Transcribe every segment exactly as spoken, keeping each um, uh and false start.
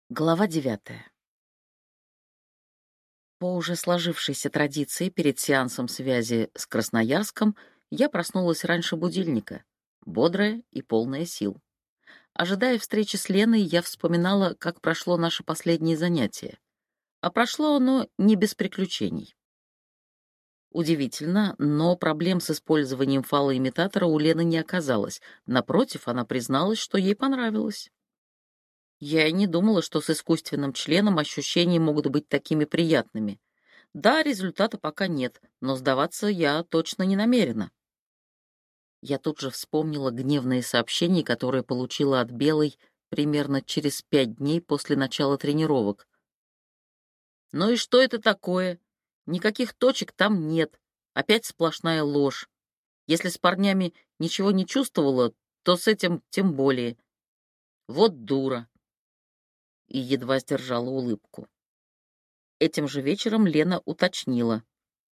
Глава девятая. По уже сложившейся традиции перед сеансом связи с Красноярском я проснулась раньше будильника, бодрая и полная сил. Ожидая встречи с Леной, я вспоминала, как прошло наше последнее занятие. А прошло оно не без приключений. Удивительно, но проблем с использованием фалоимитатора у Лены не оказалось. Напротив, она призналась, что ей понравилось. Я и не думала, что с искусственным членом ощущения могут быть такими приятными. Да, результата пока нет, но сдаваться я точно не намерена. Я тут же вспомнила гневные сообщения, которые получила от Белой примерно через пять дней после начала тренировок. «Ну и что это такое? Никаких точек там нет. Опять сплошная ложь. Если с парнями ничего не чувствовала, то с этим тем более. Вот дура». И едва сдержала улыбку. Этим же вечером Лена уточнила.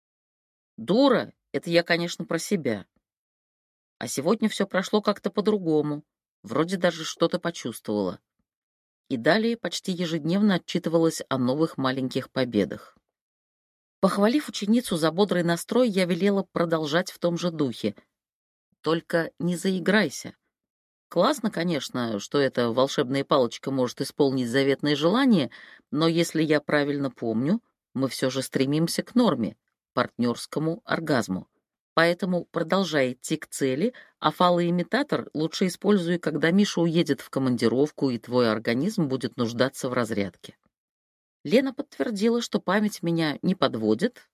«Дура — это я, конечно, про себя. А сегодня все прошло как-то по-другому. Вроде даже что-то почувствовала». И далее почти ежедневно отчитывалась о новых маленьких победах. Похвалив ученицу за бодрый настрой, я велела продолжать в том же духе. Только не заиграйся. Классно, конечно, что эта волшебная палочка может исполнить заветное желание, но если я правильно помню, мы все же стремимся к норме, партнерскому оргазму. Поэтому продолжай идти к цели, а фалоимитатор лучше используй, когда Миша уедет в командировку и твой организм будет нуждаться в разрядке. Лена подтвердила, что память меня не подводит,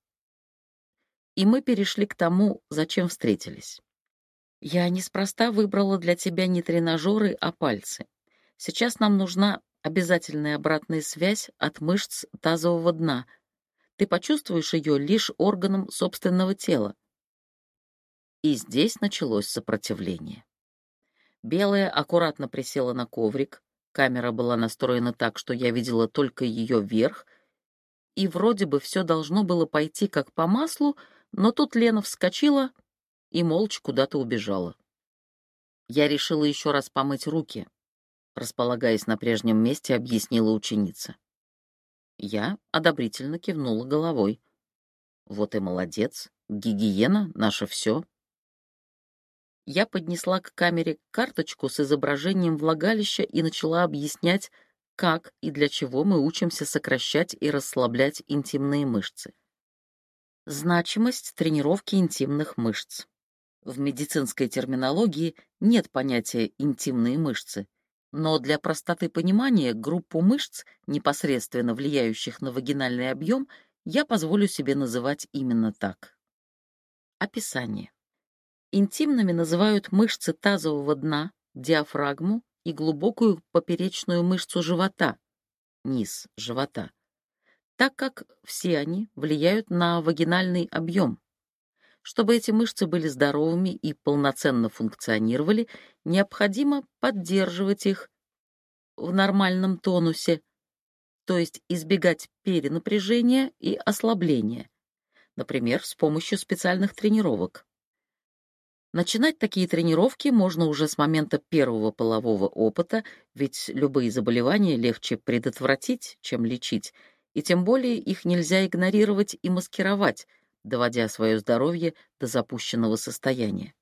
и мы перешли к тому, зачем встретились. Я неспроста выбрала для тебя не тренажеры, а пальцы. Сейчас нам нужна обязательная обратная связь от мышц тазового дна. Ты почувствуешь ее лишь органом собственного тела. И здесь началось сопротивление. Белая аккуратно присела на коврик, камера была настроена так, что я видела только ее верх, и вроде бы все должно было пойти как по маслу, но тут Лена вскочила и молча куда-то убежала. Я решила еще раз помыть руки, располагаясь на прежнем месте, объяснила ученица. Я одобрительно кивнула головой. Вот и молодец, гигиена — наше все. Я поднесла к камере карточку с изображением влагалища и начала объяснять, как и для чего мы учимся сокращать и расслаблять интимные мышцы. Значимость тренировки интимных мышц. В медицинской терминологии нет понятия «интимные мышцы», но для простоты понимания группу мышц, непосредственно влияющих на вагинальный объем, я позволю себе называть именно так. Описание. Интимными называют мышцы тазового дна, диафрагму и глубокую поперечную мышцу живота, низ живота, так как все они влияют на вагинальный объем. Чтобы эти мышцы были здоровыми и полноценно функционировали, необходимо поддерживать их в нормальном тонусе, то есть избегать перенапряжения и ослабления, например, с помощью специальных тренировок. Начинать такие тренировки можно уже с момента первого полового опыта, ведь любые заболевания легче предотвратить, чем лечить, и тем более их нельзя игнорировать и маскировать, доводя свое здоровье до запущенного состояния.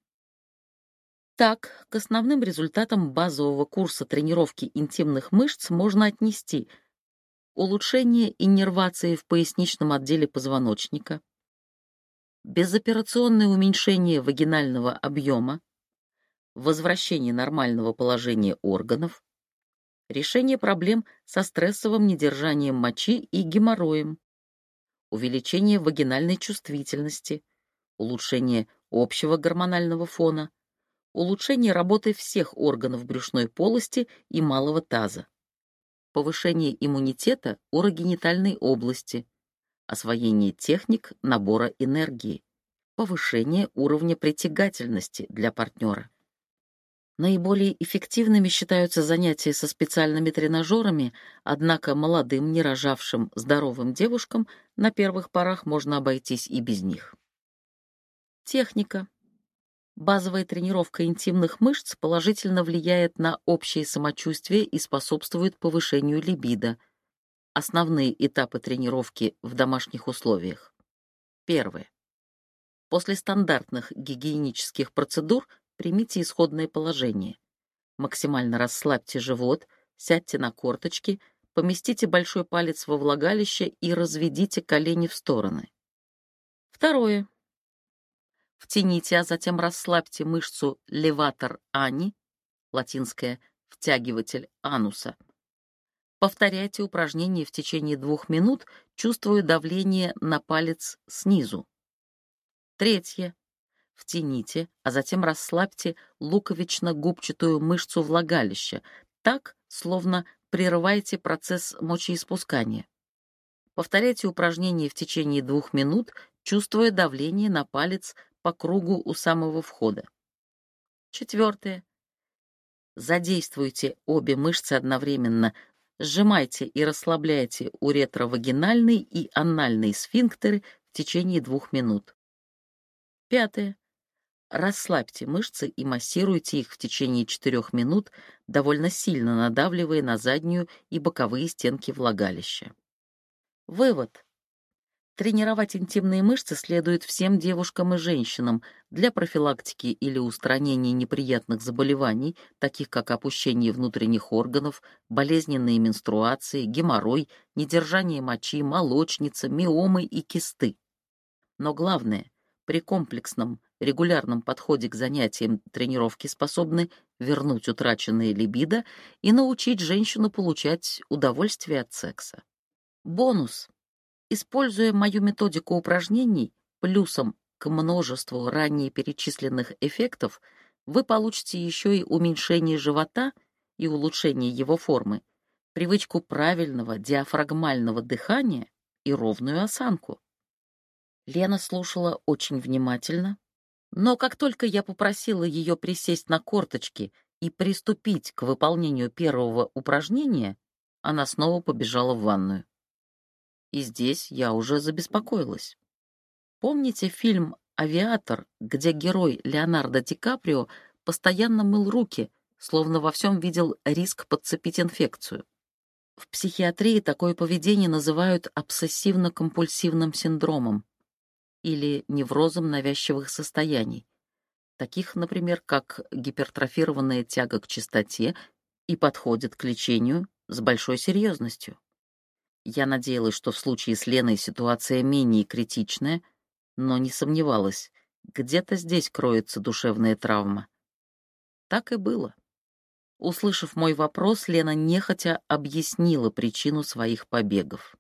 Так, к основным результатам базового курса тренировки интимных мышц можно отнести улучшение иннервации в поясничном отделе позвоночника, безоперационное уменьшение вагинального объема, возвращение нормального положения органов, решение проблем со стрессовым недержанием мочи и геморроем, увеличение вагинальной чувствительности, улучшение общего гормонального фона, улучшение работы всех органов брюшной полости и малого таза, повышение иммунитета урогенитальной области, освоение техник набора энергии, повышение уровня притягательности для партнера. Наиболее эффективными считаются занятия со специальными тренажерами, однако молодым, не рожавшим, здоровым девушкам на первых порах можно обойтись и без них. Техника. Базовая тренировка интимных мышц положительно влияет на общее самочувствие и способствует повышению либидо. Основные этапы тренировки в домашних условиях. Первое. После стандартных гигиенических процедур примите исходное положение. Максимально расслабьте живот, сядьте на корточки, поместите большой палец во влагалище и разведите колени в стороны. Второе. Втяните, а затем расслабьте мышцу леватор ани, латинское «втягиватель ануса». Повторяйте упражнение в течение двух минут, чувствуя давление на палец снизу. Третье. Втяните, а затем расслабьте луковично-губчатую мышцу влагалища, так, словно прерываете процесс мочеиспускания. Повторяйте упражнение в течение двух минут, чувствуя давление на палец по кругу у самого входа. Четвертое. Задействуйте обе мышцы одновременно. Сжимайте и расслабляйте уретровагинальный и анальный сфинктеры в течение двух минут. Пятое. Расслабьте мышцы и массируйте их в течение четырёх минут, довольно сильно надавливая на заднюю и боковые стенки влагалища. Вывод. Тренировать интимные мышцы следует всем девушкам и женщинам для профилактики или устранения неприятных заболеваний, таких как опущение внутренних органов, болезненные менструации, геморрой, недержание мочи, молочница, миомы и кисты. Но главное, при комплексном, регулярном подходе к занятиям тренировки способны вернуть утраченное либидо и научить женщину получать удовольствие от секса. Бонус. Используя мою методику упражнений, плюсом к множеству ранее перечисленных эффектов, вы получите еще и уменьшение живота и улучшение его формы, привычку правильного диафрагмального дыхания и ровную осанку. Лена слушала очень внимательно, но как только я попросила ее присесть на корточки и приступить к выполнению первого упражнения, она снова побежала в ванную. И здесь я уже забеспокоилась. Помните фильм «Авиатор», где герой Леонардо Ди Каприо постоянно мыл руки, словно во всем видел риск подцепить инфекцию? В психиатрии такое поведение называют обсессивно-компульсивным синдромом или неврозом навязчивых состояний, таких, например, как гипертрофированная тяга к чистоте, и подходит к лечению с большой серьезностью. Я надеялась, что в случае с Леной ситуация менее критичная, но не сомневалась, где-то здесь кроется душевная травма. Так и было. Услышав мой вопрос, Лена нехотя объяснила причину своих побегов.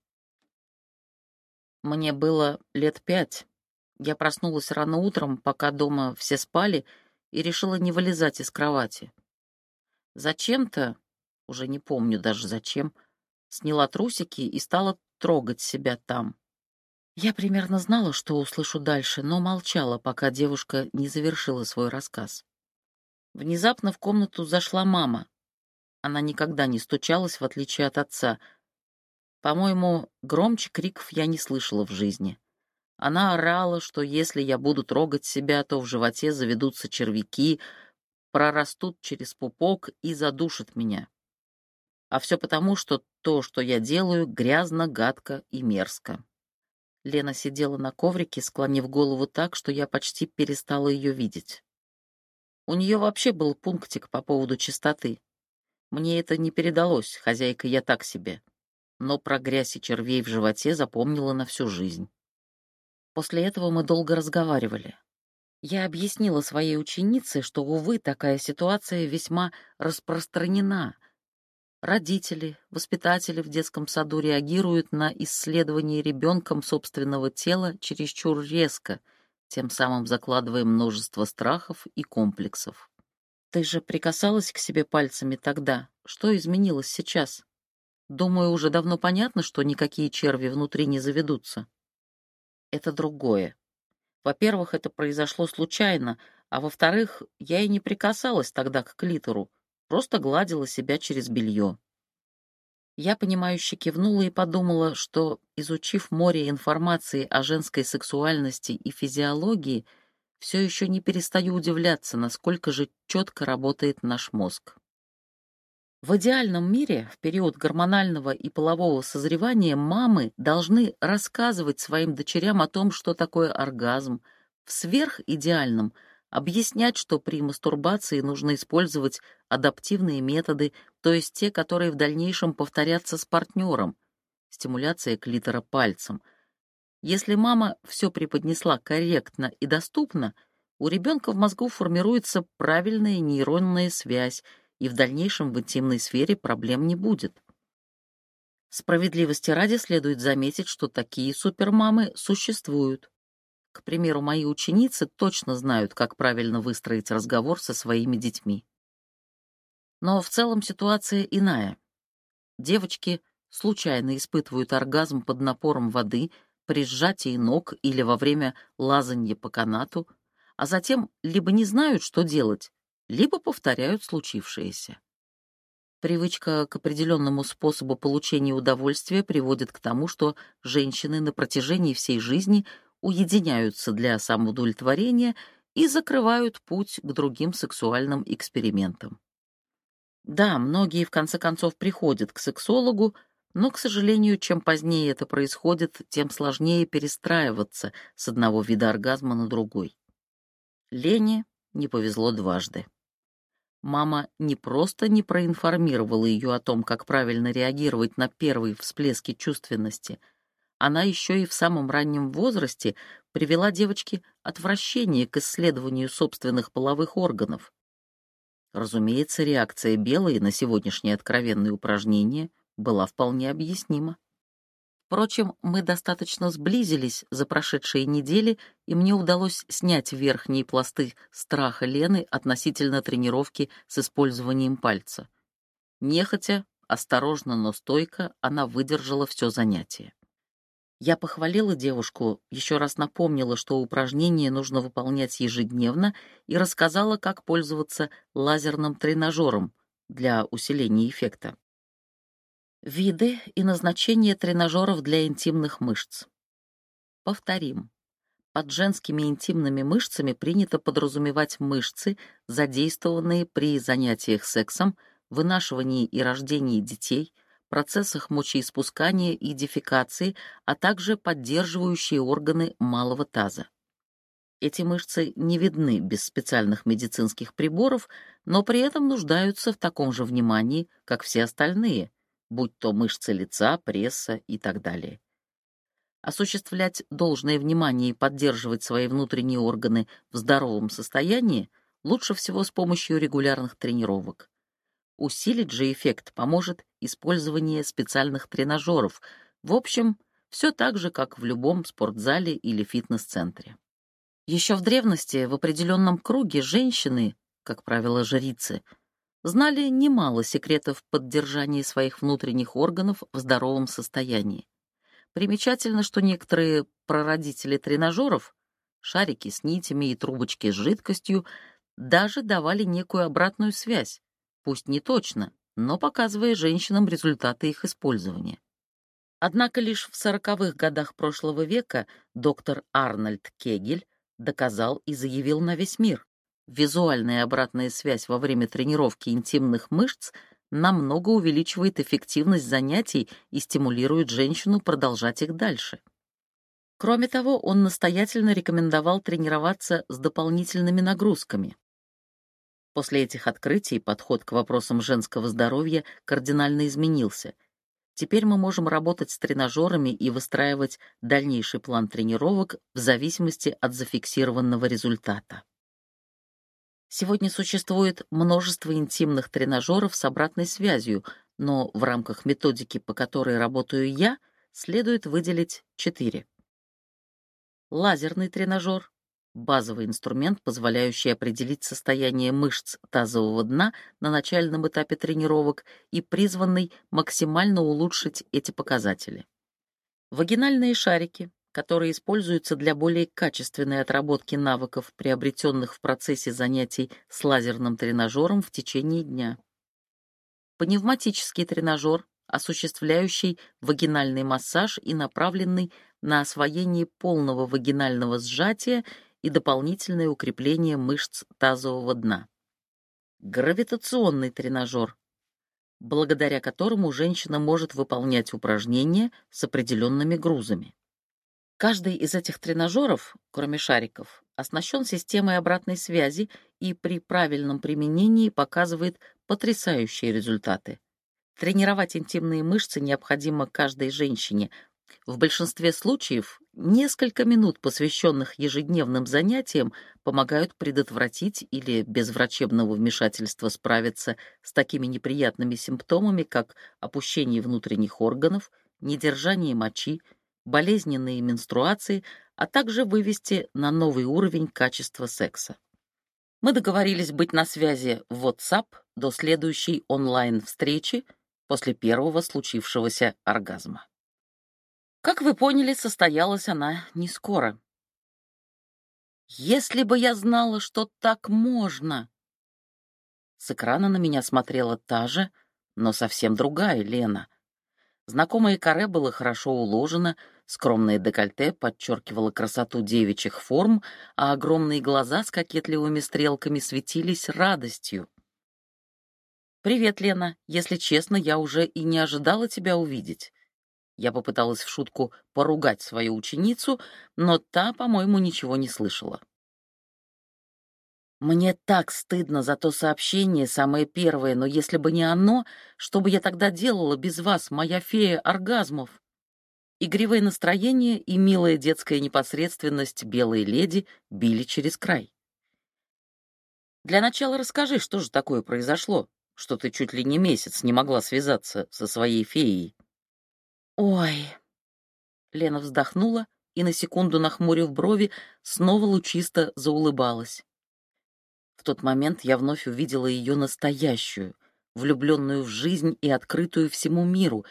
Мне было лет пять. Я проснулась рано утром, пока дома все спали, и решила не вылезать из кровати. Зачем-то, уже не помню даже зачем, сняла трусики и стала трогать себя там. Я примерно знала, что услышу дальше, но молчала, пока девушка не завершила свой рассказ. Внезапно в комнату зашла мама. Она никогда не стучалась, в отличие от отца. По-моему, громче криков я не слышала в жизни. Она орала, что если я буду трогать себя, то в животе заведутся червяки, прорастут через пупок и задушат меня. А все потому, что то, что я делаю, грязно, гадко и мерзко. Лена сидела на коврике, склонив голову так, что я почти перестала ее видеть. У нее вообще был пунктик по поводу чистоты. Мне это не передалось, хозяйка я так себе. Но про грязь и червей в животе запомнила на всю жизнь. После этого мы долго разговаривали. Я объяснила своей ученице, что, увы, такая ситуация весьма распространена. Родители, воспитатели в детском саду реагируют на исследование ребенком собственного тела чересчур резко, тем самым закладывая множество страхов и комплексов. Ты же прикасалась к себе пальцами тогда. Что изменилось сейчас? Думаю, уже давно понятно, что никакие черви внутри не заведутся. Это другое. Во-первых, это произошло случайно, а во-вторых, я и не прикасалась тогда к клитору, просто гладила себя через белье. Я, понимающе кивнула и подумала, что, изучив море информации о женской сексуальности и физиологии, все еще не перестаю удивляться, насколько же четко работает наш мозг. В идеальном мире, в период гормонального и полового созревания, мамы должны рассказывать своим дочерям о том, что такое оргазм. В сверхидеальном объяснять, что при мастурбации нужно использовать адаптивные методы, то есть те, которые в дальнейшем повторятся с партнером. Стимуляция клитора пальцем. Если мама все преподнесла корректно и доступно, у ребенка в мозгу формируется правильная нейронная связь, и в дальнейшем в интимной сфере проблем не будет. Справедливости ради следует заметить, что такие супермамы существуют. К примеру, мои ученицы точно знают, как правильно выстроить разговор со своими детьми. Но в целом ситуация иная. Девочки случайно испытывают оргазм под напором воды, при сжатии ног или во время лазанья по канату, а затем либо не знают, что делать, либо повторяют случившееся. Привычка к определенному способу получения удовольствия приводит к тому, что женщины на протяжении всей жизни уединяются для самоудовлетворения и закрывают путь к другим сексуальным экспериментам. Да, многие в конце концов приходят к сексологу, но, к сожалению, чем позднее это происходит, тем сложнее перестраиваться с одного вида оргазма на другой. Лене не повезло дважды. Мама не просто не проинформировала ее о том, как правильно реагировать на первые всплески чувственности, она еще и в самом раннем возрасте привела девочке отвращение к исследованию собственных половых органов. Разумеется, реакция Белой на сегодняшнее откровенное упражнение была вполне объяснима. Впрочем, мы достаточно сблизились за прошедшие недели, и мне удалось снять верхние пласты страха Лены относительно тренировки с использованием пальца. Нехотя, осторожно, но стойко она выдержала все занятие. Я похвалила девушку, еще раз напомнила, что упражнение нужно выполнять ежедневно, и рассказала, как пользоваться лазерным тренажером для усиления эффекта. Виды и назначение тренажеров для интимных мышц. Повторим. Под женскими интимными мышцами принято подразумевать мышцы, задействованные при занятиях сексом, вынашивании и рождении детей, процессах мочеиспускания и дефекации, а также поддерживающие органы малого таза. Эти мышцы не видны без специальных медицинских приборов, но при этом нуждаются в таком же внимании, как все остальные, будь то мышцы лица, пресса и так далее. Осуществлять должное внимание и поддерживать свои внутренние органы в здоровом состоянии лучше всего с помощью регулярных тренировок. Усилить же эффект поможет использование специальных тренажеров. В общем, все так же, как в любом спортзале или фитнес-центре. Еще в древности в определенном круге женщины, как правило, жрицы, знали немало секретов поддержания своих внутренних органов в здоровом состоянии. Примечательно, что некоторые прародители тренажеров, шарики с нитями и трубочки с жидкостью, даже давали некую обратную связь, пусть не точно, но показывая женщинам результаты их использования. Однако лишь в сороковых годах прошлого века доктор Арнольд Кегель доказал и заявил на весь мир: визуальная обратная связь во время тренировки интимных мышц намного увеличивает эффективность занятий и стимулирует женщину продолжать их дальше. Кроме того, он настоятельно рекомендовал тренироваться с дополнительными нагрузками. После этих открытий подход к вопросам женского здоровья кардинально изменился. Теперь мы можем работать с тренажерами и выстраивать дальнейший план тренировок в зависимости от зафиксированного результата. Сегодня существует множество интимных тренажеров с обратной связью, но в рамках методики, по которой работаю я, следует выделить четыре. Лазерный тренажер — базовый инструмент, позволяющий определить состояние мышц тазового дна на начальном этапе тренировок и призванный максимально улучшить эти показатели. Вагинальные шарики, которые используются для более качественной отработки навыков, приобретенных в процессе занятий с лазерным тренажером в течение дня. Пневматический тренажер, осуществляющий вагинальный массаж и направленный на освоение полного вагинального сжатия и дополнительное укрепление мышц тазового дна. Гравитационный тренажер, благодаря которому женщина может выполнять упражнения с определенными грузами. Каждый из этих тренажеров, кроме шариков, оснащен системой обратной связи и при правильном применении показывает потрясающие результаты. Тренировать интимные мышцы необходимо каждой женщине. В большинстве случаев несколько минут, посвященных ежедневным занятиям, помогают предотвратить или без врачебного вмешательства справиться с такими неприятными симптомами, как опущение внутренних органов, недержание мочи, болезненные менструации, а также вывести на новый уровень качества секса. Мы договорились быть на связи в WhatsApp до следующей онлайн-встречи после первого случившегося оргазма. Как вы поняли, состоялась она не скоро. Если бы я знала, что так можно! С экрана на меня смотрела та же, но совсем другая Лена. Знакомое каре было хорошо уложено, скромное декольте подчеркивало красоту девичьих форм, а огромные глаза с кокетливыми стрелками светились радостью. «Привет, Лена. Если честно, я уже и не ожидала тебя увидеть». Я попыталась в шутку поругать свою ученицу, но та, по-моему, ничего не слышала. «Мне так стыдно за то сообщение, самое первое, но если бы не оно, что бы я тогда делала без вас, моя фея оргазмов?» Игривое настроение и милая детская непосредственность белой леди били через край. «Для начала расскажи, что же такое произошло, что ты чуть ли не месяц не могла связаться со своей феей?» «Ой...» Лена вздохнула и, на секунду нахмурив брови, снова лучисто заулыбалась. В тот момент я вновь увидела ее настоящую, влюбленную в жизнь и открытую всему миру.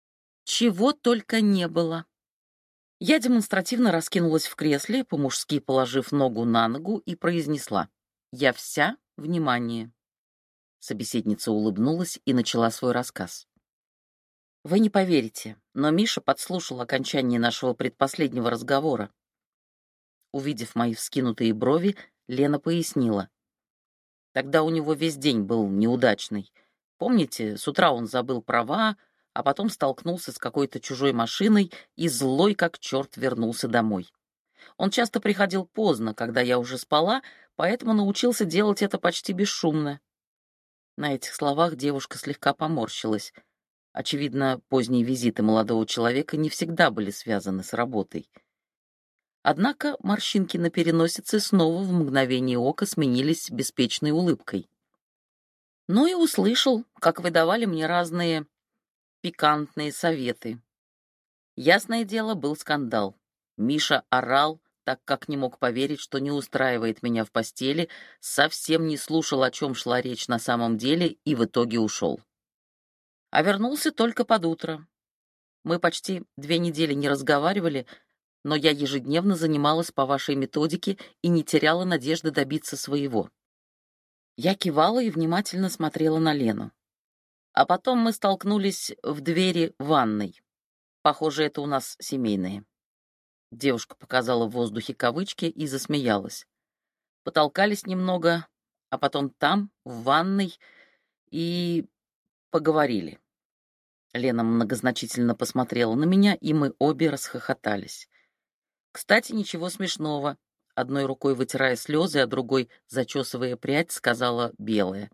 Чего только не было. Я демонстративно раскинулась в кресле, по-мужски положив ногу на ногу, и произнесла: «Я вся внимание». Собеседница улыбнулась и начала свой рассказ. «Вы не поверите, но Миша подслушал окончание нашего предпоследнего разговора». Увидев мои вскинутые брови, Лена пояснила. Тогда у него весь день был неудачный. Помните, с утра он забыл права, а потом столкнулся с какой-то чужой машиной и злой как черт вернулся домой. Он часто приходил поздно, когда я уже спала, поэтому научился делать это почти бесшумно. На этих словах девушка слегка поморщилась. Очевидно, поздние визиты молодого человека не всегда были связаны с работой. Однако морщинки на переносице снова в мгновение ока сменились беспечной улыбкой. Ну и услышал, как вы давали мне разные пикантные советы. Ясное дело, был скандал. Миша орал, так как не мог поверить, что не устраивает меня в постели, совсем не слушал, о чем шла речь на самом деле, и в итоге ушел. А вернулся только под утро. Мы почти две недели не разговаривали, но я ежедневно занималась по вашей методике и не теряла надежды добиться своего. Я кивала и внимательно смотрела на Лену. А потом мы столкнулись в двери ванной. Похоже, это у нас семейные. Девушка показала в воздухе кавычки и засмеялась. Потолкались немного, а потом там, в ванной, и поговорили. Лена многозначительно посмотрела на меня, и мы обе расхохотались. Кстати, ничего смешного. Одной рукой вытирая слезы, а другой, зачесывая прядь, сказала белая.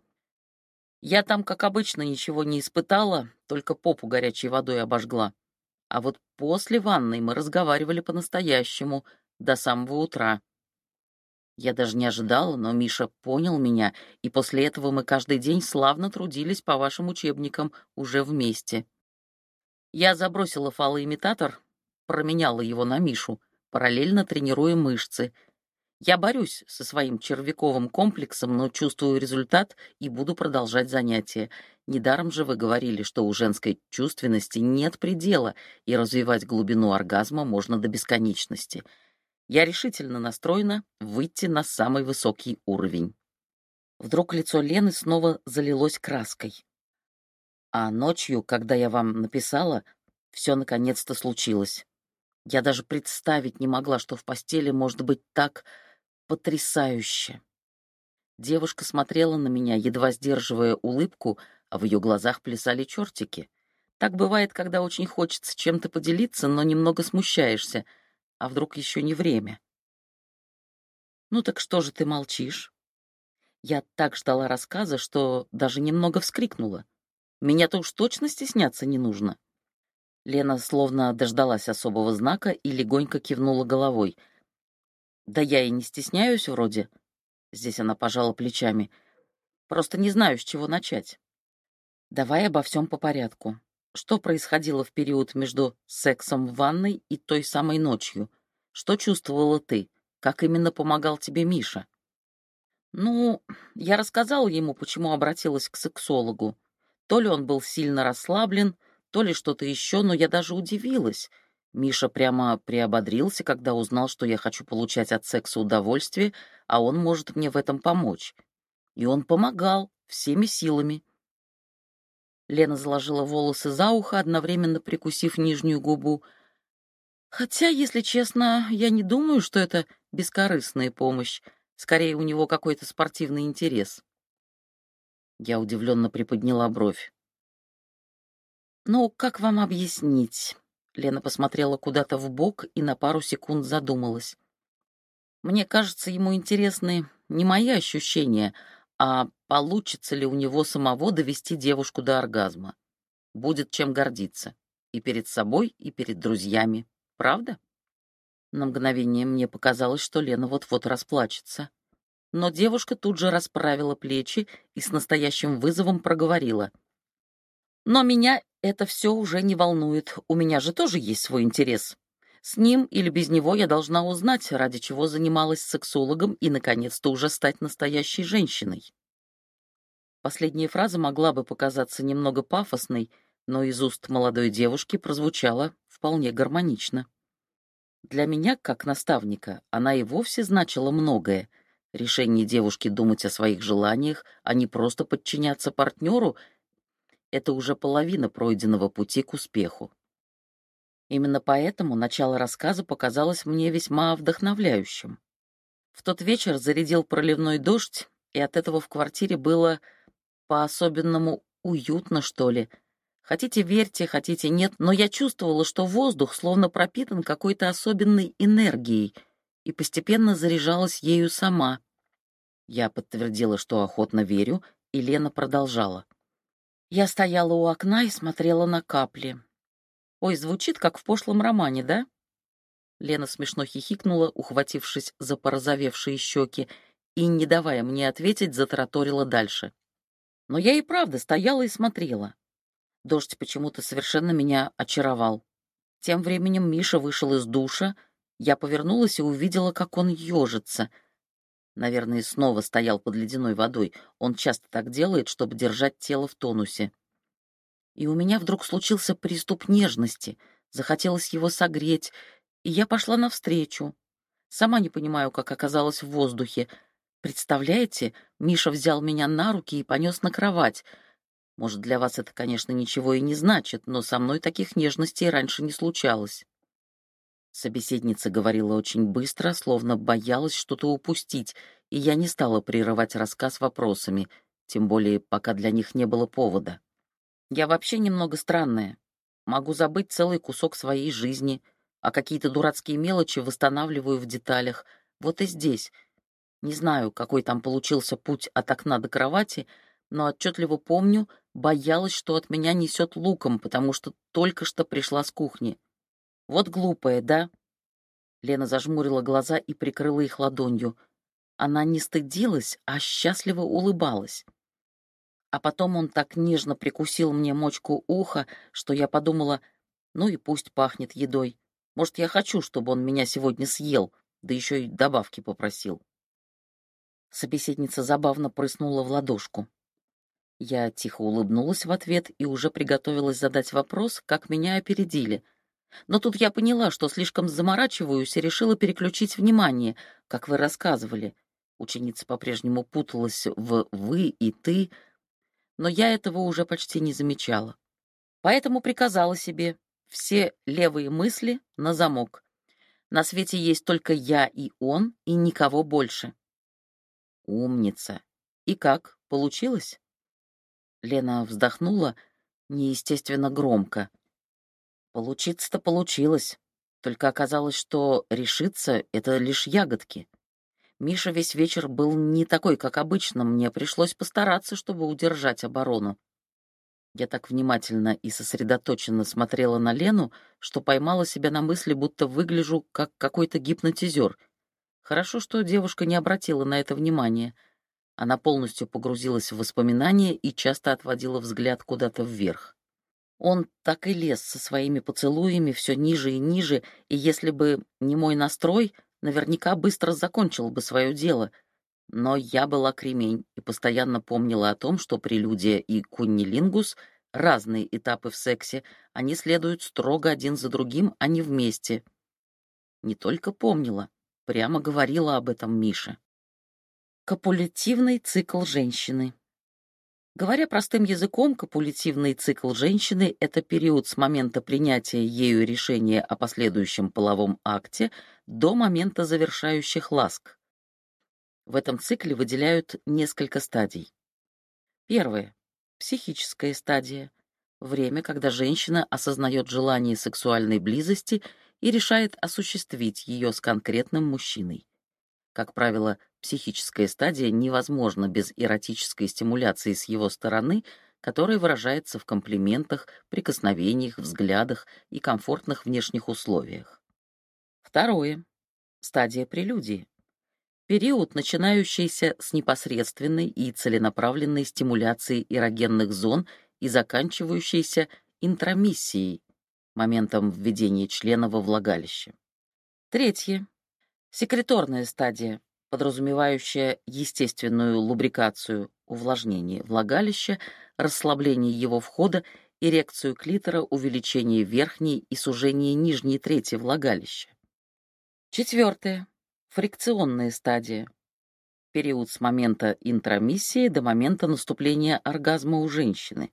Я там, как обычно, ничего не испытала, только попу горячей водой обожгла. А вот после ванной мы разговаривали по-настоящему, до самого утра. Я даже не ожидала, но Миша понял меня, и после этого мы каждый день славно трудились по вашим учебникам уже вместе. Я забросила фалоимитатор, променяла его на Мишу, параллельно тренируя мышцы. Я борюсь со своим червяковым комплексом, но чувствую результат и буду продолжать занятия. Недаром же вы говорили, что у женской чувственности нет предела, и развивать глубину оргазма можно до бесконечности. Я решительно настроена выйти на самый высокий уровень. Вдруг лицо Лены снова залилось краской. А ночью, когда я вам написала, все наконец-то случилось. Я даже представить не могла, что в постели может быть так Потрясающе. Девушка смотрела на меня, едва сдерживая улыбку, а в ее глазах плясали чертики. Так бывает, когда очень хочется чем-то поделиться, но немного смущаешься. А вдруг еще не время? Ну так что же ты молчишь? Я так ждала рассказа, что даже немного вскрикнула. Меня-то уж точно стесняться не нужно. Лена словно дождалась особого знака и легонько кивнула головой. Да я и не стесняюсь вроде. Здесь она пожала плечами. Просто не знаю, с чего начать. Давай обо всем по порядку. Что происходило в период между сексом в ванной и той самой ночью? Что чувствовала ты? Как именно помогал тебе Миша? Ну, я рассказала ему, почему обратилась к сексологу. То ли он был сильно расслаблен, то ли что-то еще, но я даже удивилась. Миша прямо приободрился, когда узнал, что я хочу получать от секса удовольствие, а он может мне в этом помочь. И он помогал всеми силами. Лена заложила волосы за ухо, одновременно прикусив нижнюю губу. Хотя, если честно, я не думаю, что это бескорыстная помощь. Скорее, у него какой-то спортивный интерес. Я удивленно приподняла бровь. «Ну, как вам объяснить?» Лена посмотрела куда-то вбок и на пару секунд задумалась. «Мне кажется, ему интересны не мои ощущения, а получится ли у него самого довести девушку до оргазма. Будет чем гордиться. И перед собой, и перед друзьями. Правда?» На мгновение мне показалось, что Лена вот-вот расплачется. Но девушка тут же расправила плечи и с настоящим вызовом проговорила. «Но меня это все уже не волнует. У меня же тоже есть свой интерес. С ним или без него я должна узнать, ради чего занималась сексологом и, наконец-то, уже стать настоящей женщиной». Последняя фраза могла бы показаться немного пафосной, но из уст молодой девушки прозвучала вполне гармонично. Для меня, как наставника, она и вовсе значила многое. Решение девушки думать о своих желаниях, а не просто подчиняться партнеру — это уже половина пройденного пути к успеху. Именно поэтому начало рассказа показалось мне весьма вдохновляющим. В тот вечер зарядил проливной дождь, и от этого в квартире было по-особенному уютно, что ли. Хотите верьте, хотите нет, но я чувствовала, что воздух словно пропитан какой-то особенной энергией, и постепенно заряжалась ею сама. Я подтвердила, что охотно верю, и Лена продолжала. Я стояла у окна и смотрела на капли. Ой, звучит, как в пошлом романе, да? Лена смешно хихикнула, ухватившись за порозовевшие щеки, и, не давая мне ответить, затараторила дальше. Но я и правда стояла и смотрела. Дождь почему-то совершенно меня очаровал. Тем временем Миша вышел из душа. Я повернулась и увидела, как он ежится. Наверное, снова стоял под ледяной водой. Он часто так делает, чтобы держать тело в тонусе. И у меня вдруг случился приступ нежности. Захотелось его согреть, и я пошла навстречу. Сама не понимаю, как оказалась в воздухе. Представляете, Миша взял меня на руки и понес на кровать. Может, для вас это, конечно, ничего и не значит, но со мной таких нежностей раньше не случалось. Собеседница говорила очень быстро, словно боялась что-то упустить, и я не стала прерывать рассказ вопросами, тем более пока для них не было повода. Я вообще немного странная. Могу забыть целый кусок своей жизни, а какие-то дурацкие мелочи восстанавливаю в деталях. Вот и здесь. Не знаю, какой там получился путь от окна до кровати, но отчетливо помню, боялась, что от меня несет луком, потому что только что пришла с кухни. Вот глупая, да? Лена зажмурила глаза и прикрыла их ладонью. Она не стыдилась, а счастливо улыбалась. А потом он так нежно прикусил мне мочку уха, что я подумала, ну и пусть пахнет едой. Может, я хочу, чтобы он меня сегодня съел, да еще и добавки попросил. Собеседница забавно прыснула в ладошку. Я тихо улыбнулась в ответ и уже приготовилась задать вопрос, как меня опередили. Но тут я поняла, что слишком заморачиваюсь, и решила переключить внимание, как вы рассказывали. Ученица по-прежнему путалась в «вы» и «ты», но я этого уже почти не замечала. Поэтому приказала себе все левые мысли на замок. На свете есть только я и он, и никого больше. Умница. И как, получилось? Лена вздохнула неестественно громко. Получиться-то получилось. Только оказалось, что решиться — это лишь ягодки. Миша весь вечер был не такой, как обычно. Мне пришлось постараться, чтобы удержать оборону. Я так внимательно и сосредоточенно смотрела на Лену, что поймала себя на мысли, будто выгляжу как какой-то гипнотизер. Хорошо, что девушка не обратила на это внимания. Она полностью погрузилась в воспоминания и часто отводила взгляд куда-то вверх. Он так и лез со своими поцелуями все ниже и ниже, и если бы не мой настрой, наверняка быстро закончил бы свое дело. Но я была кремень и постоянно помнила о том, что прелюдия и куннилингус — разные этапы в сексе, они следуют строго один за другим, а не вместе. Не только помнила, прямо говорила об этом Мише. Копулятивный цикл женщины. Говоря простым языком, копулятивный цикл женщины — это период с момента принятия ею решения о последующем половом акте до момента завершающих ласк. В этом цикле выделяют несколько стадий. Первая — психическая стадия. Время, когда женщина осознает желание сексуальной близости и решает осуществить ее с конкретным мужчиной. Как правило, психическая стадия невозможна без эротической стимуляции с его стороны, которая выражается в комплиментах, прикосновениях, взглядах и комфортных внешних условиях. Второе. Стадия прелюдии. Период, начинающийся с непосредственной и целенаправленной стимуляции эрогенных зон и заканчивающийся интромиссией, моментом введения члена во влагалище. Третье. Секреторная стадия, подразумевающая естественную лубрикацию, увлажнение влагалища, расслабление его входа, эрекцию клитора, увеличение верхней и сужение нижней трети влагалища. Четвертое. Фрикционная стадия. Период с момента интромиссии до момента наступления оргазма у женщины.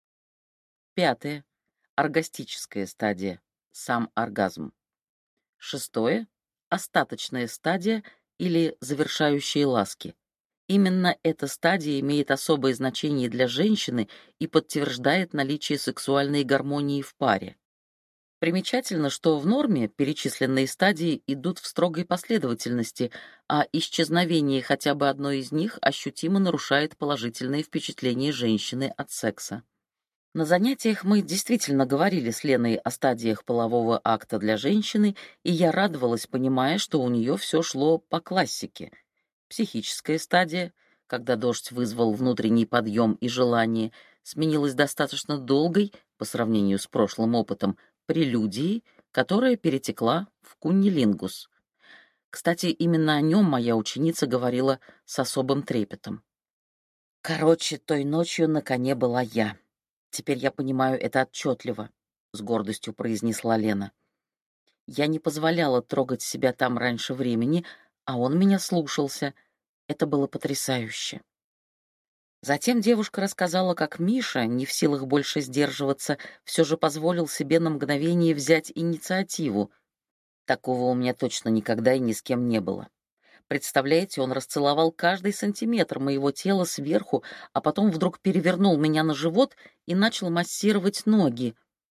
Пятое. Оргастическая стадия. Сам оргазм. Шестое. Остаточная стадия или завершающие ласки. Именно эта стадия имеет особое значение для женщины и подтверждает наличие сексуальной гармонии в паре. Примечательно, что в норме перечисленные стадии идут в строгой последовательности, а исчезновение хотя бы одной из них ощутимо нарушает положительное впечатление женщины от секса. На занятиях мы действительно говорили с Леной о стадиях полового акта для женщины, и я радовалась, понимая, что у нее все шло по классике. Психическая стадия, когда дождь вызвал внутренний подъем и желание, сменилась достаточно долгой, по сравнению с прошлым опытом, прелюдией, которая перетекла в куннилингус. Кстати, именно о нем моя ученица говорила с особым трепетом. «Короче, той ночью на коне была я. Теперь я понимаю это отчетливо», — с гордостью произнесла Лена. «Я не позволяла трогать себя там раньше времени, а он меня слушался. Это было потрясающе». Затем девушка рассказала, как Миша, не в силах больше сдерживаться, все же позволил себе на мгновение взять инициативу. Такого у меня точно никогда и ни с кем не было. Представляете, он расцеловал каждый сантиметр моего тела сверху, а потом вдруг перевернул меня на живот и начал массировать ноги.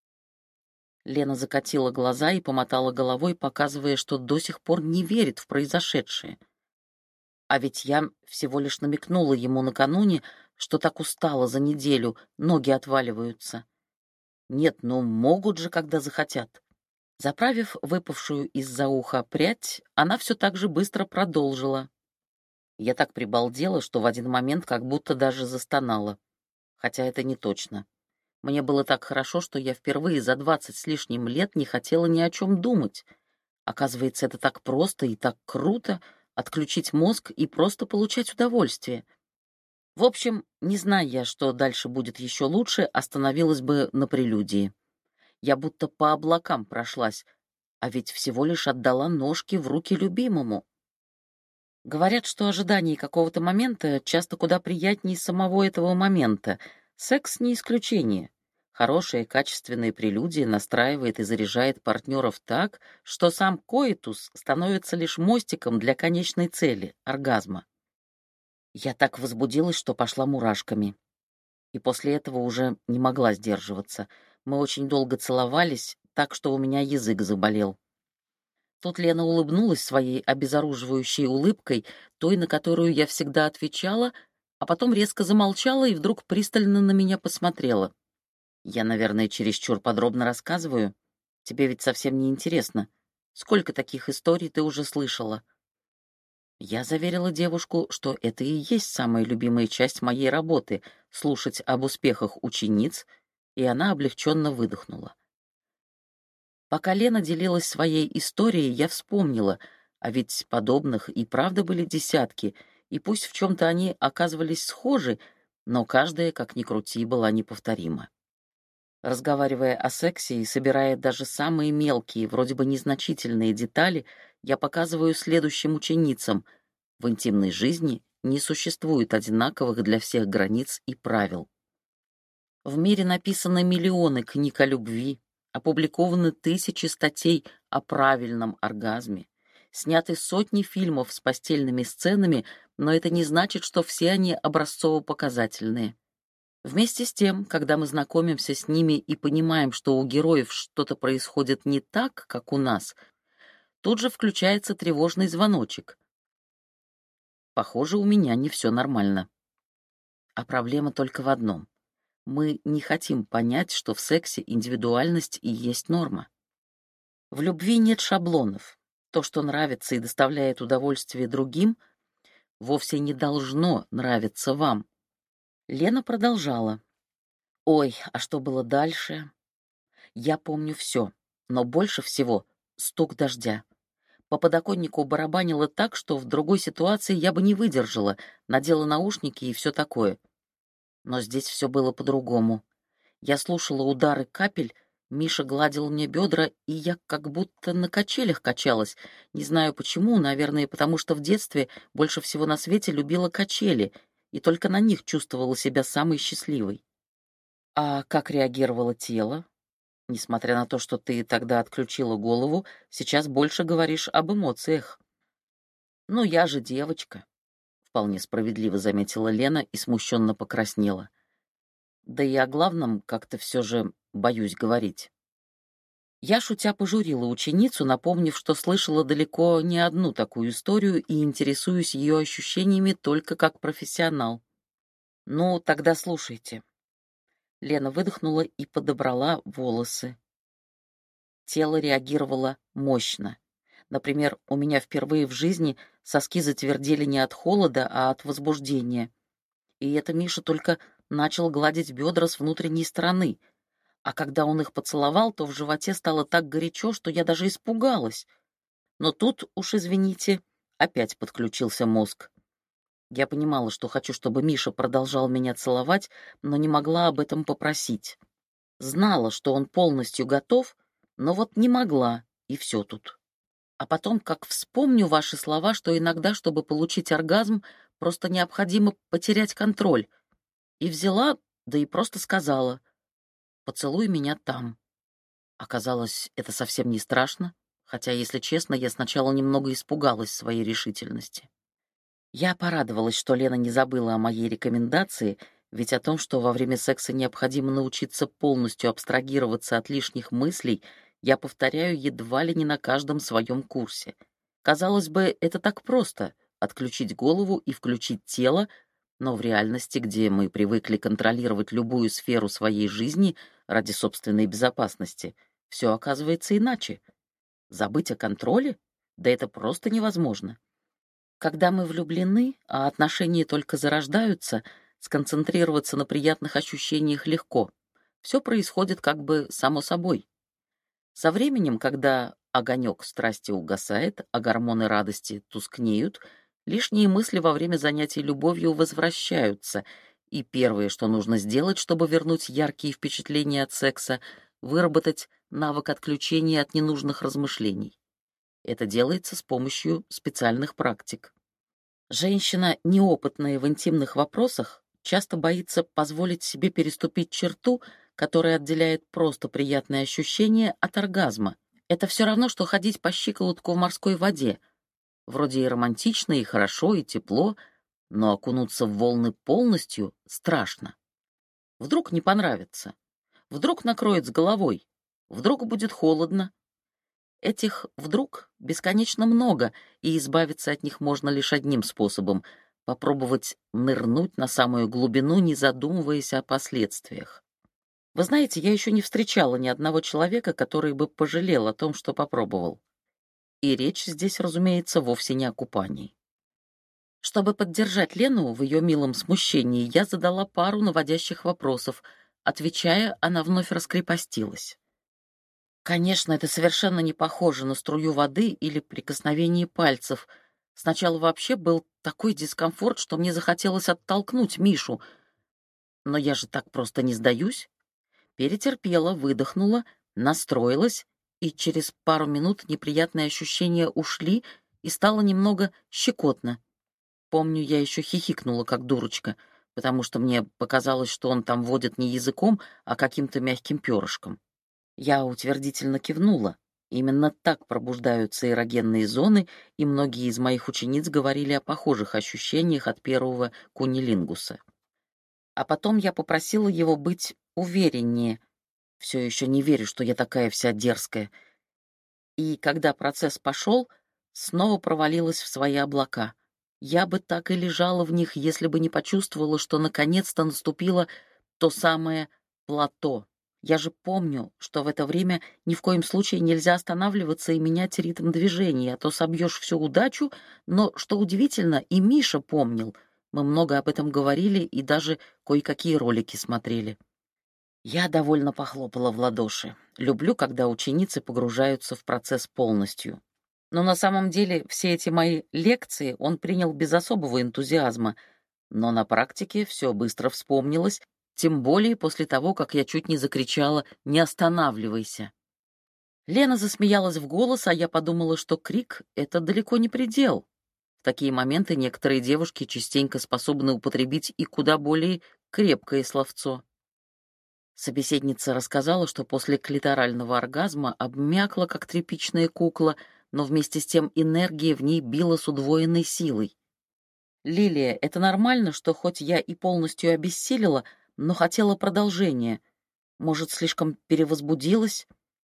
Лена закатила глаза и помотала головой, показывая, что до сих пор не верит в произошедшее. А ведь я всего лишь намекнула ему накануне, что так устала за неделю, ноги отваливаются. Нет, ну могут же, когда захотят. Заправив выпавшую из-за уха прядь, она все так же быстро продолжила. Я так прибалдела, что в один момент как будто даже застонала. Хотя это не точно. Мне было так хорошо, что я впервые за двадцать с лишним лет не хотела ни о чем думать. Оказывается, это так просто и так круто — отключить мозг и просто получать удовольствие. В общем, не зная я, что дальше будет еще лучше, остановилась бы на прелюдии. Я будто по облакам прошлась, а ведь всего лишь отдала ножки в руки любимому. Говорят, что ожидание какого-то момента часто куда приятнее самого этого момента. Секс не исключение. Хорошая и качественная прелюдия настраивает и заряжает партнеров так, что сам коитус становится лишь мостиком для конечной цели — оргазма. Я так возбудилась, что пошла мурашками. И после этого уже не могла сдерживаться. Мы очень долго целовались, так что у меня язык заболел. Тут Лена улыбнулась своей обезоруживающей улыбкой, той, на которую я всегда отвечала, а потом резко замолчала и вдруг пристально на меня посмотрела. Я, наверное, чересчур подробно рассказываю. Тебе ведь совсем не интересно. Сколько таких историй ты уже слышала? Я заверила девушку, что это и есть самая любимая часть моей работы — слушать об успехах учениц, и она облегченно выдохнула. Пока Лена делилась своей историей, я вспомнила, а ведь подобных и правда были десятки, и пусть в чем-то они оказывались схожи, но каждая, как ни крути, была неповторима. Разговаривая о сексе и собирая даже самые мелкие, вроде бы незначительные детали, я показываю следующим ученицам: в интимной жизни не существует одинаковых для всех границ и правил. В мире написано миллионы книг о любви, опубликованы тысячи статей о правильном оргазме, сняты сотни фильмов с постельными сценами, но это не значит, что все они образцово-показательные. Вместе с тем, когда мы знакомимся с ними и понимаем, что у героев что-то происходит не так, как у нас, тут же включается тревожный звоночек. Похоже, у меня не все нормально. А проблема только в одном. Мы не хотим понять, что в сексе индивидуальность и есть норма. В любви нет шаблонов. То, что нравится и доставляет удовольствие другим, вовсе не должно нравиться вам. Лена продолжала. Ой, а что было дальше? Я помню все, но больше всего стук дождя. По подоконнику барабанило так, что в другой ситуации я бы не выдержала, надела наушники и все такое. Но здесь все было по-другому. Я слушала удары капель, Миша гладил мне бедра, и я как будто на качелях качалась. Не знаю почему, наверное, потому что в детстве больше всего на свете любила качели, и только на них чувствовала себя самой счастливой. А как реагировало тело? Несмотря на то, что ты тогда отключила голову, сейчас больше говоришь об эмоциях. Ну, я же девочка, вполне справедливо заметила Лена и смущенно покраснела. Да и о главном как-то все же боюсь говорить. Я, шутя, пожурила ученицу, напомнив, что слышала далеко не одну такую историю и интересуюсь ее ощущениями только как профессионал. Ну, тогда слушайте. Лена выдохнула и подобрала волосы. Тело реагировало мощно. Например, у меня впервые в жизни соски затвердели не от холода, а от возбуждения. И это Миша только начал гладить бедра с внутренней стороны. А когда он их поцеловал, то в животе стало так горячо, что я даже испугалась. Но тут, уж извините, опять подключился мозг. Я понимала, что хочу, чтобы Миша продолжал меня целовать, но не могла об этом попросить. Знала, что он полностью готов, но вот не могла, и все тут. А потом, как вспомню ваши слова, что иногда, чтобы получить оргазм, просто необходимо потерять контроль. И взяла, да и просто сказала: «Поцелуй меня там». Оказалось, это совсем не страшно, хотя, если честно, я сначала немного испугалась своей решительности. Я порадовалась, что Лена не забыла о моей рекомендации, ведь о том, что во время секса необходимо научиться полностью абстрагироваться от лишних мыслей, я повторяю едва ли не на каждом своем курсе. Казалось бы, это так просто — отключить голову и включить тело, но в реальности, где мы привыкли контролировать любую сферу своей жизни ради собственной безопасности, все оказывается иначе. Забыть о контроле? Да это просто невозможно. Когда мы влюблены, а отношения только зарождаются, сконцентрироваться на приятных ощущениях легко. Все происходит как бы само собой. Со временем, когда огонек страсти угасает, а гормоны радости тускнеют, лишние мысли во время занятий любовью возвращаются, и первое, что нужно сделать, чтобы вернуть яркие впечатления от секса, выработать навык отключения от ненужных размышлений. Это делается с помощью специальных практик. Женщина, неопытная в интимных вопросах, часто боится позволить себе переступить черту, который отделяет просто приятное ощущение от оргазма. Это все равно, что ходить по щиколотку в морской воде. Вроде и романтично, и хорошо, и тепло, но окунуться в волны полностью страшно. Вдруг не понравится, вдруг накроет с головой, вдруг будет холодно. Этих «вдруг» бесконечно много, и избавиться от них можно лишь одним способом — попробовать нырнуть на самую глубину, не задумываясь о последствиях. Вы знаете, я еще не встречала ни одного человека, который бы пожалел о том, что попробовал. И речь здесь, разумеется, вовсе не о купании. Чтобы поддержать Лену в ее милом смущении, я задала пару наводящих вопросов. Отвечая, она вновь раскрепостилась. Конечно, это совершенно не похоже на струю воды или прикосновение пальцев. Сначала вообще был такой дискомфорт, что мне захотелось оттолкнуть Мишу. Но я же так просто не сдаюсь. Перетерпела, выдохнула, настроилась, и через пару минут неприятные ощущения ушли, и стало немного щекотно. Помню, я еще хихикнула, как дурочка, потому что мне показалось, что он там водит не языком, а каким-то мягким перышком. Я утвердительно кивнула. Именно так пробуждаются эрогенные зоны, и многие из моих учениц говорили о похожих ощущениях от первого куннилингуса. А потом я попросила его быть увереннее. Все еще не верю, что я такая вся дерзкая. И когда процесс пошел, снова провалилась в свои облака. Я бы так и лежала в них, если бы не почувствовала, что наконец-то наступило то самое плато. Я же помню, что в это время ни в коем случае нельзя останавливаться и менять ритм движения, а то собьешь всю удачу, но, что удивительно, и Миша помнил. Мы много об этом говорили и даже кое-какие ролики смотрели. Я довольно похлопала в ладоши. Люблю, когда ученицы погружаются в процесс полностью. Но на самом деле все эти мои лекции он принял без особого энтузиазма, но на практике все быстро вспомнилось, тем более после того, как я чуть не закричала «Не останавливайся!». Лена засмеялась в голос, а я подумала, что крик — это далеко не предел. В такие моменты некоторые девушки частенько способны употребить и куда более крепкое словцо. Собеседница рассказала, что после клиторального оргазма обмякла, как тряпичная кукла, но вместе с тем энергия в ней била с удвоенной силой. «Лилия, это нормально, что хоть я и полностью обессилила, но хотела продолжения? Может, слишком перевозбудилась?»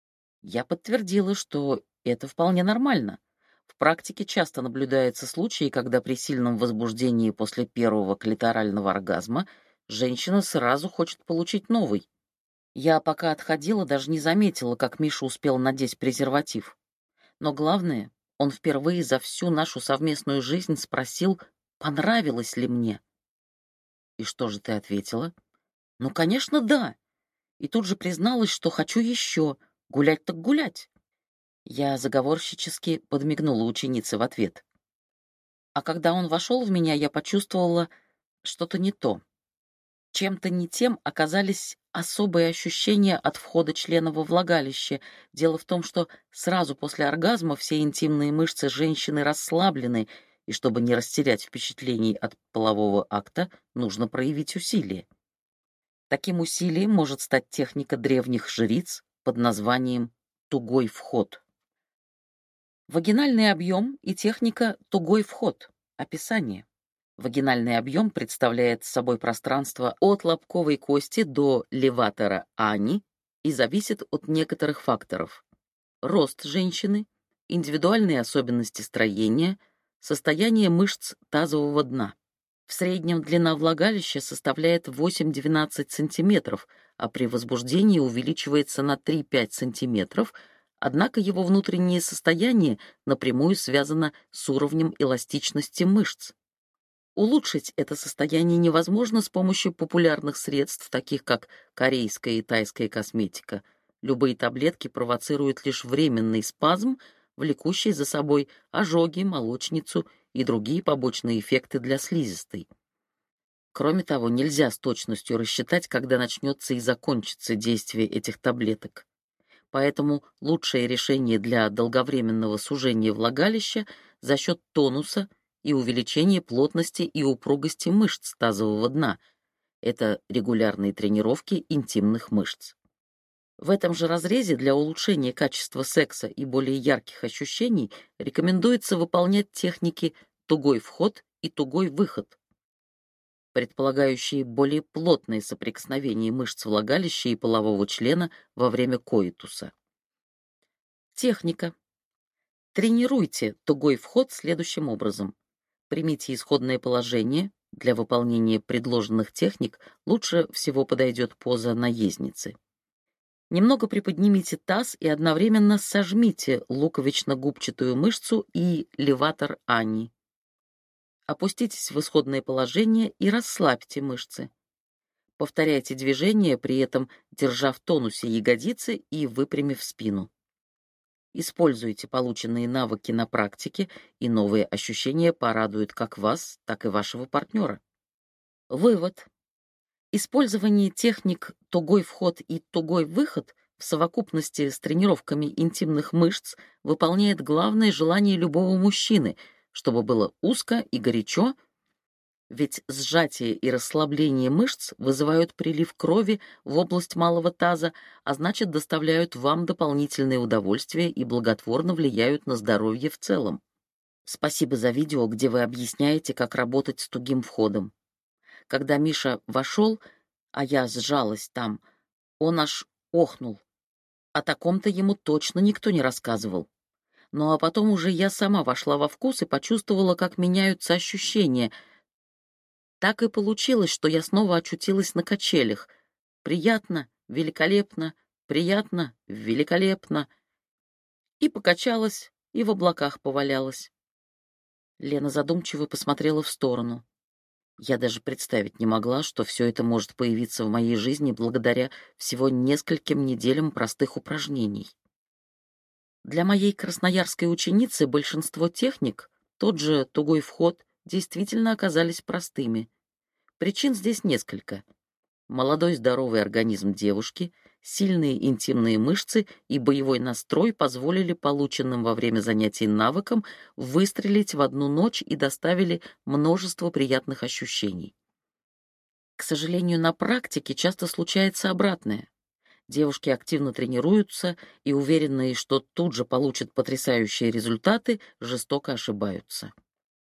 Я подтвердила, что это вполне нормально. В практике часто наблюдаются случаи, когда при сильном возбуждении после первого клиторального оргазма женщина сразу хочет получить новый. Я, пока отходила, даже не заметила, как Миша успел надеть презерватив. Но главное, он впервые за всю нашу совместную жизнь спросил, понравилось ли мне. «И что же ты ответила?» «Ну, конечно, да». И тут же призналась, что хочу еще. Гулять так гулять. Я заговорщически подмигнула ученице в ответ. А когда он вошел в меня, я почувствовала что-то не то. Чем-то не тем оказались особые ощущения от входа члена во влагалище. Дело в том, что сразу после оргазма все интимные мышцы женщины расслаблены, и чтобы не растерять впечатлений от полового акта, нужно проявить усилие. Таким усилием может стать техника древних жриц под названием «тугой вход». Вагинальный объем и техника «тугой вход». Описание. Вагинальный объем представляет собой пространство от лобковой кости до леватора ани и зависит от некоторых факторов: рост женщины, индивидуальные особенности строения, состояние мышц тазового дна. В среднем длина влагалища составляет восемь-двенадцать сантиметров, а при возбуждении увеличивается на три-пять сантиметров, однако его внутреннее состояние напрямую связано с уровнем эластичности мышц. Улучшить это состояние невозможно с помощью популярных средств, таких как корейская и тайская косметика. Любые таблетки провоцируют лишь временный спазм, влекущий за собой ожоги, молочницу и другие побочные эффекты для слизистой. Кроме того, нельзя с точностью рассчитать, когда начнется и закончится действие этих таблеток. Поэтому лучшее решение для долговременного сужения влагалища за счет тонуса и увеличения плотности и упругости мышц тазового дна. Это регулярные тренировки интимных мышц. В этом же разрезе для улучшения качества секса и более ярких ощущений рекомендуется выполнять техники тугой вход и тугой выход, предполагающие более плотное соприкосновение мышц влагалища и полового члена во время коитуса. Техника. Тренируйте тугой вход следующим образом. Примите исходное положение. Для выполнения предложенных техник лучше всего подойдет поза наездницы. Немного приподнимите таз и одновременно сожмите луковично-губчатую мышцу и леватор Ани. Опуститесь в исходное положение и расслабьте мышцы. Повторяйте движение, при этом держа в тонусе ягодицы и выпрямив спину. Используйте полученные навыки на практике, и новые ощущения порадуют как вас, так и вашего партнера. Вывод. Использование техник тугой вход и тугой выход в совокупности с тренировками интимных мышц выполняет главное желание любого мужчины, чтобы было узко и горячо, ведь сжатие и расслабление мышц вызывают прилив крови в область малого таза, а значит, доставляют вам дополнительное удовольствие и благотворно влияют на здоровье в целом. Спасибо за видео, где вы объясняете, как работать с тугим входом. Когда Миша вошел, а я сжалась там, он аж охнул. О таком-то ему точно никто не рассказывал. Ну а потом уже я сама вошла во вкус и почувствовала, как меняются ощущения. Так и получилось, что я снова очутилась на качелях. Приятно, великолепно, приятно, великолепно. И покачалась, и в облаках повалялась. Лена задумчиво посмотрела в сторону. Я даже представить не могла, что все это может появиться в моей жизни благодаря всего нескольким неделям простых упражнений. Для моей красноярской ученицы большинство техник, тот же тугой вход, действительно оказались простыми. Причин здесь несколько. Молодой здоровый организм девушки, сильные интимные мышцы и боевой настрой позволили полученным во время занятий навыкам выстрелить в одну ночь и доставили множество приятных ощущений. К сожалению, на практике часто случается обратное. Девушки активно тренируются и, уверенные, что тут же получат потрясающие результаты, жестоко ошибаются.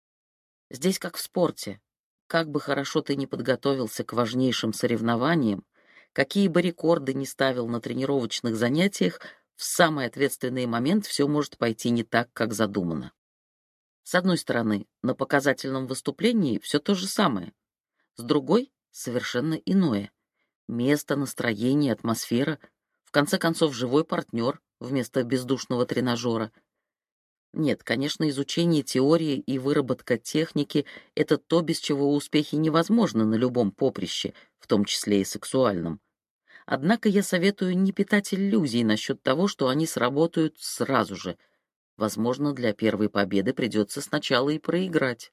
Здесь как в спорте. Как бы хорошо ты ни подготовился к важнейшим соревнованиям, какие бы рекорды ни ставил на тренировочных занятиях, в самый ответственный момент все может пойти не так, как задумано. С одной стороны, на показательном выступлении все то же самое. С другой — совершенно иное. Место, настроение, атмосфера, в конце концов, живой партнер вместо бездушного тренажера. Нет, конечно, изучение теории и выработка техники — это то, без чего успехи невозможны на любом поприще, в том числе и сексуальном. Однако я советую не питать иллюзий насчет того, что они сработают сразу же. Возможно, для первой победы придется сначала и проиграть.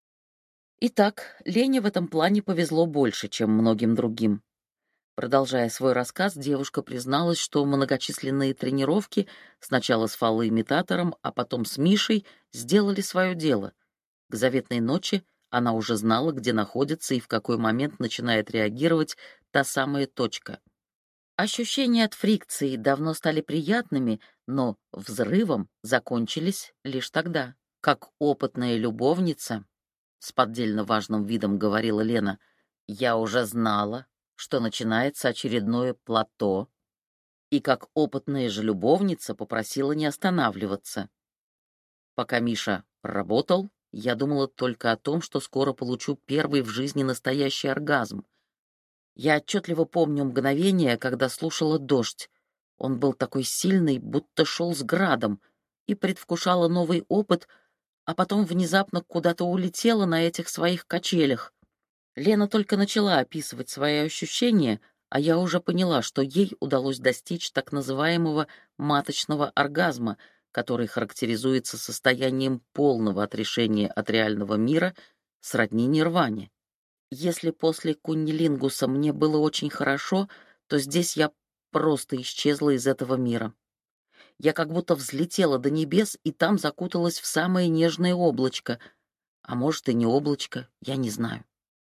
Итак, Лене в этом плане повезло больше, чем многим другим. Продолжая свой рассказ, девушка призналась, что многочисленные тренировки, сначала с фалоимитатором, а потом с Мишей, сделали свое дело. К заветной ночи она уже знала, где находится и в какой момент начинает реагировать та самая точка. Ощущения от фрикции давно стали приятными, но взрывом закончились лишь тогда. Как опытная любовница, с поддельно важным видом говорила Лена, я уже знала, что начинается очередное плато, и как опытная же любовница попросила не останавливаться. Пока Миша работал, я думала только о том, что скоро получу первый в жизни настоящий оргазм. Я отчетливо помню мгновение, когда слушала дождь. Он был такой сильный, будто шел с градом, и предвкушала новый опыт, а потом внезапно куда-то улетела на этих своих качелях. Лена только начала описывать свои ощущения, а я уже поняла, что ей удалось достичь так называемого маточного оргазма, который характеризуется состоянием полного отрешения от реального мира, сродни нирване. Если после куннилингуса мне было очень хорошо, то здесь я просто исчезла из этого мира. Я как будто взлетела до небес и там закуталась в самое нежное облачко, а может и не облачко, я не знаю.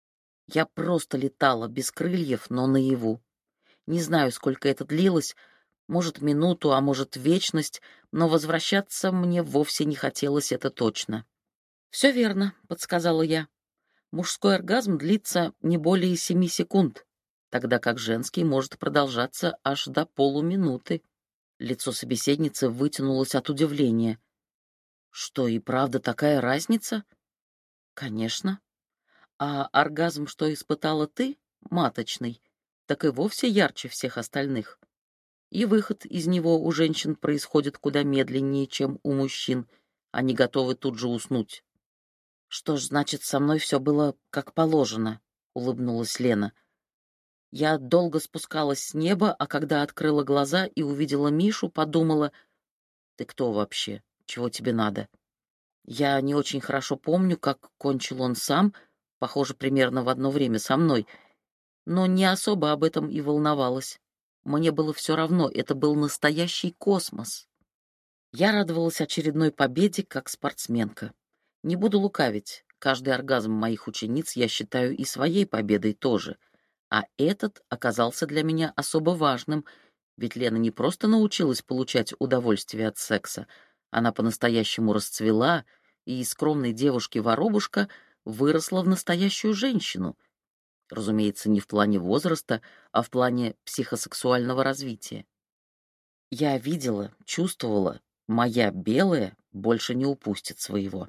Я просто летала без крыльев, но наяву. Не знаю, сколько это длилось, может, минуту, а может, вечность, но возвращаться мне вовсе не хотелось, это точно. «Все верно», — подсказала я. «Мужской оргазм длится не более семи секунд, тогда как женский может продолжаться аж до полуминуты». Лицо собеседницы вытянулось от удивления. «Что, и правда такая разница?» «Конечно. А оргазм, что испытала ты, маточный, так и вовсе ярче всех остальных. И выход из него у женщин происходит куда медленнее, чем у мужчин. Они готовы тут же уснуть». «Что ж, значит, со мной все было как положено», — улыбнулась Лена. «Я долго спускалась с неба, а когда открыла глаза и увидела Мишу, подумала: ты кто вообще? Чего тебе надо?» Я не очень хорошо помню, как кончил он сам, похоже, примерно в одно время со мной, но не особо об этом и волновалась. Мне было все равно, это был настоящий космос. Я радовалась очередной победе как спортсменка. Не буду лукавить, каждый оргазм моих учениц я считаю и своей победой тоже. А этот оказался для меня особо важным, ведь Лена не просто научилась получать удовольствие от секса, она по-настоящему расцвела и из скромной девушки-воробушка выросла в настоящую женщину. Разумеется, не в плане возраста, а в плане психосексуального развития. Я видела, чувствовала, моя белая больше не упустит своего.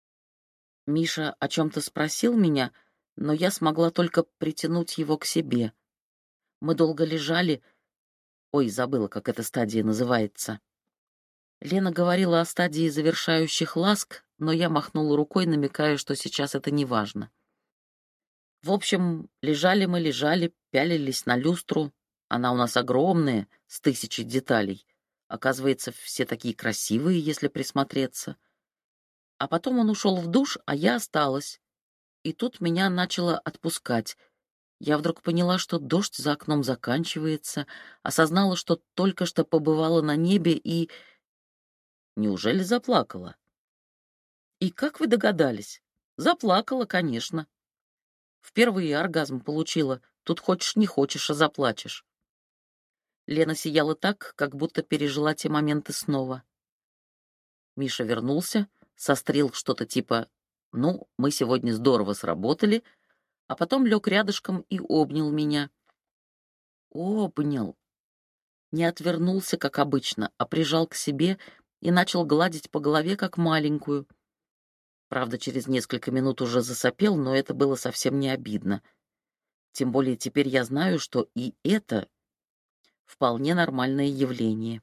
Миша о чем-то спросил меня, но я смогла только притянуть его к себе. Мы долго лежали. Ой, забыла, как эта стадия называется. Лена говорила о стадии завершающих ласк, но я махнула рукой, намекая, что сейчас это не важно. В общем, лежали мы, лежали, пялились на люстру. Она у нас огромная, с тысячей деталей. Оказывается, все такие красивые, если присмотреться. А потом он ушел в душ, а я осталась. И тут меня начало отпускать. Я вдруг поняла, что дождь за окном заканчивается, осознала, что только что побывала на небе и... Неужели заплакала? И как вы догадались? Заплакала, конечно. Впервые оргазм получила. Тут хочешь не хочешь, а заплачешь. Лена сияла так, как будто пережила те моменты снова. Миша вернулся, сострил что-то типа «Ну, мы сегодня здорово сработали», а потом лег рядышком и обнял меня. Обнял. Не отвернулся, как обычно, а прижал к себе и начал гладить по голове, как маленькую. Правда, через несколько минут уже засопел, но это было совсем не обидно. Тем более теперь я знаю, что и это вполне нормальное явление.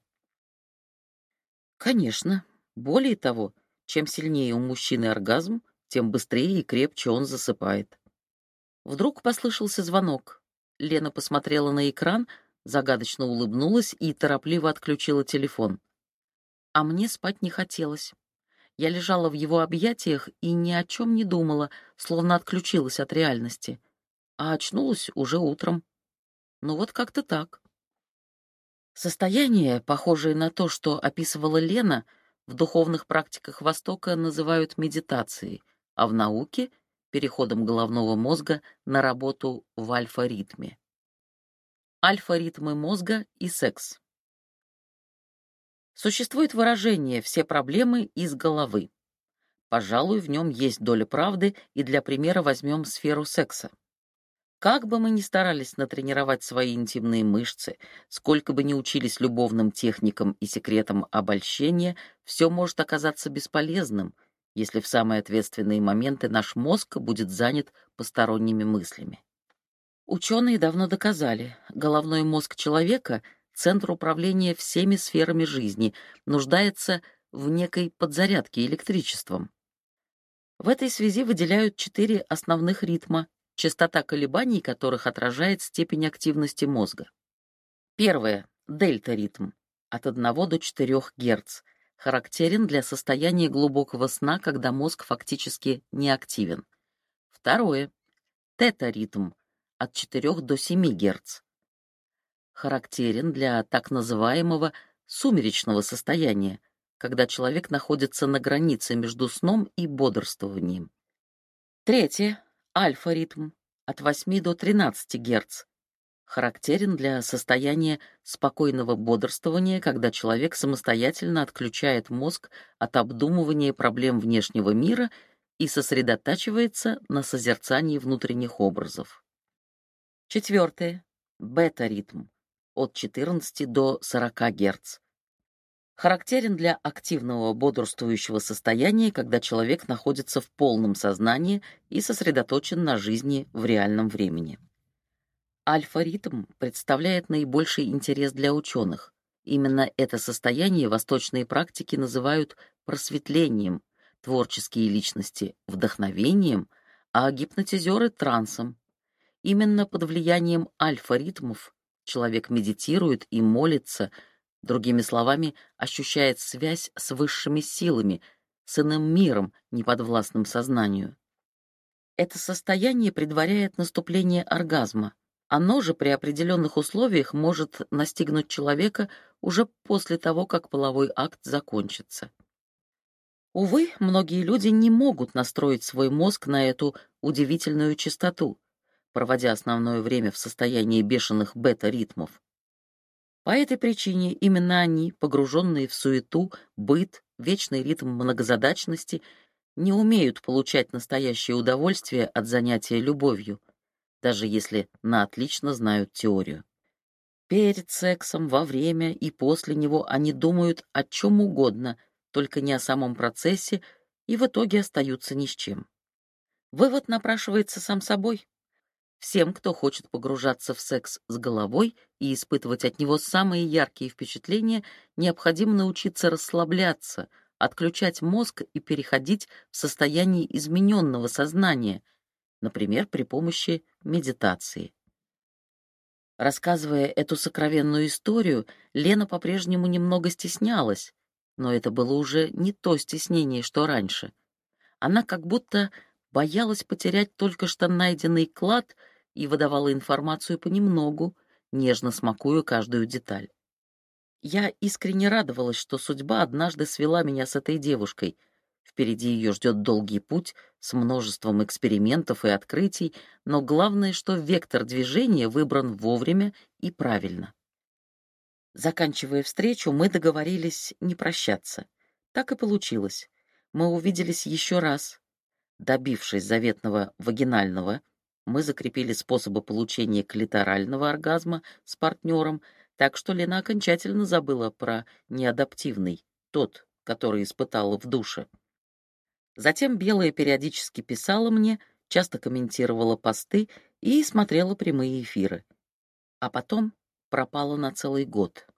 Конечно, более того, чем сильнее у мужчины оргазм, тем быстрее и крепче он засыпает. Вдруг послышался звонок. Лена посмотрела на экран, загадочно улыбнулась и торопливо отключила телефон. А мне спать не хотелось. Я лежала в его объятиях и ни о чем не думала, словно отключилась от реальности. А очнулась уже утром. Ну вот как-то так. Состояние, похожее на то, что описывала Лена, в духовных практиках Востока называют медитацией, а в науке — переходом головного мозга на работу в альфа-ритме. Альфа-ритмы мозга и секс. Существует выражение «все проблемы из головы». Пожалуй, в нем есть доля правды, и для примера возьмем сферу секса. Как бы мы ни старались натренировать свои интимные мышцы, сколько бы ни учились любовным техникам и секретам обольщения, все может оказаться бесполезным, если в самые ответственные моменты наш мозг будет занят посторонними мыслями. Ученые давно доказали, головной мозг человека — центр управления всеми сферами жизни, нуждается в некой подзарядке электричеством. В этой связи выделяют четыре основных ритма, частота колебаний которых отражает степень активности мозга. Первое — дельта-ритм от одного до четырёх Гц, характерен для состояния глубокого сна, когда мозг фактически неактивен. Второе — тета-ритм от четырёх до семи Гц, характерен для так называемого сумеречного состояния, когда человек находится на границе между сном и бодрствованием. Третье — альфа-ритм от восьми до тринадцати Гц. Характерен для состояния спокойного бодрствования, когда человек самостоятельно отключает мозг от обдумывания проблем внешнего мира и сосредотачивается на созерцании внутренних образов. Четвертое. Бета-ритм от четырнадцати до сорока Гц. Характерен для активного бодрствующего состояния, когда человек находится в полном сознании и сосредоточен на жизни в реальном времени. Альфа-ритм представляет наибольший интерес для ученых. Именно это состояние восточные практики называют просветлением, творческие личности — вдохновением, а гипнотизеры — трансом. Именно под влиянием альфа-ритмов человек медитирует и молится, другими словами, ощущает связь с высшими силами, с иным миром, неподвластным сознанию. Это состояние предваряет наступление оргазма. Оно же при определенных условиях может настигнуть человека уже после того, как половой акт закончится. Увы, многие люди не могут настроить свой мозг на эту удивительную частоту, проводя основное время в состоянии бешеных бета-ритмов. По этой причине именно они, погруженные в суету, быт, вечный ритм многозадачности, не умеют получать настоящее удовольствие от занятия любовью, даже если на отлично знают теорию. Перед сексом, во время и после него они думают о чем угодно, только не о самом процессе, и в итоге остаются ни с чем. Вывод напрашивается сам собой. Всем, кто хочет погружаться в секс с головой и испытывать от него самые яркие впечатления, необходимо научиться расслабляться, отключать мозг и переходить в состояние измененного сознания, например, при помощи медитации. Рассказывая эту сокровенную историю, Лена по-прежнему немного стеснялась, но это было уже не то стеснение, что раньше. Она как будто боялась потерять только что найденный клад и выдавала информацию понемногу, нежно смакуя каждую деталь. Я искренне радовалась, что судьба однажды свела меня с этой девушкой. Впереди ее ждет долгий путь с множеством экспериментов и открытий, но главное, что вектор движения выбран вовремя и правильно. Заканчивая встречу, мы договорились не прощаться. Так и получилось. Мы увиделись еще раз. Добившись заветного вагинального, мы закрепили способы получения клиторального оргазма с партнером, так что Лена окончательно забыла про неадаптивный, тот, который испытала в душе. Затем Белая периодически писала мне, часто комментировала посты и смотрела прямые эфиры. А потом пропала на целый год.